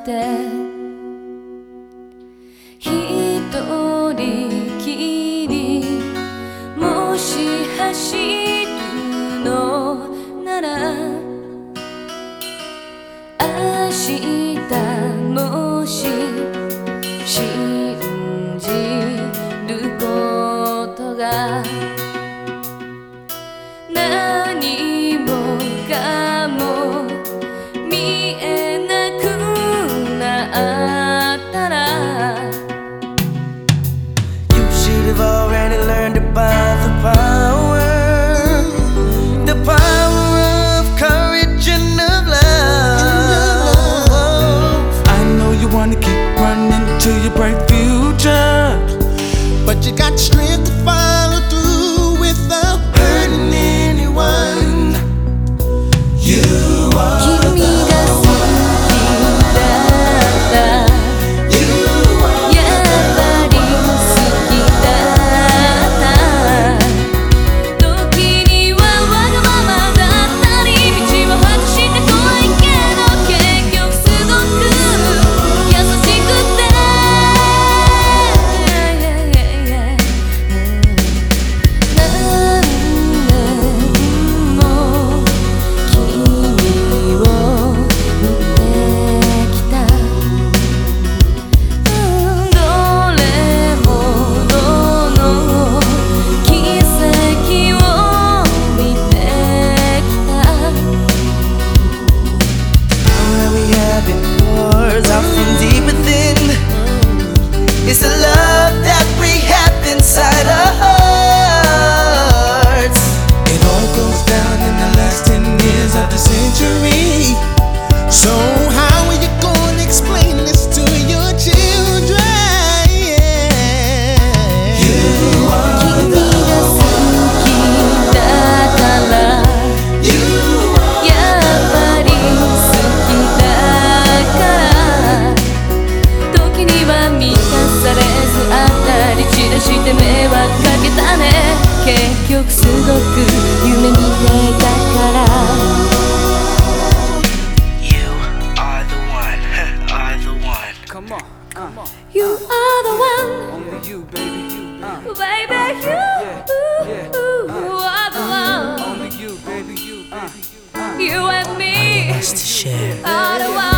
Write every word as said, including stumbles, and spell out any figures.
て一人きりもし走るのなら明日もし信じることが何もかも見えなくなったら You should have already learned about the power, the power of courage and of love. I know you wanna keep running to your bright future, but you got strength to follow through without hurting anyone. You are the one. You are the one. 時にはわがままだったり道を外して怖いけど結局すごく優しくて何年も君を見てきたどれほどの奇跡を見てきた Where we have it pours out from deep within. It's the love that we have inside our hearts. It all goes down in the last ten years of the century. So how are you gonna explain this to your children? You are 君が好きだから You are やっぱり好きだから時には満たされずあったり散らして迷惑かけたね結局すごく夢見ていたから You are the one, are the one. Come on, come on. You are the one Only you, baby, you. Uh, baby you yeah. are the one Only you, baby, you, baby, you. Uh. you and me It's the share. are the one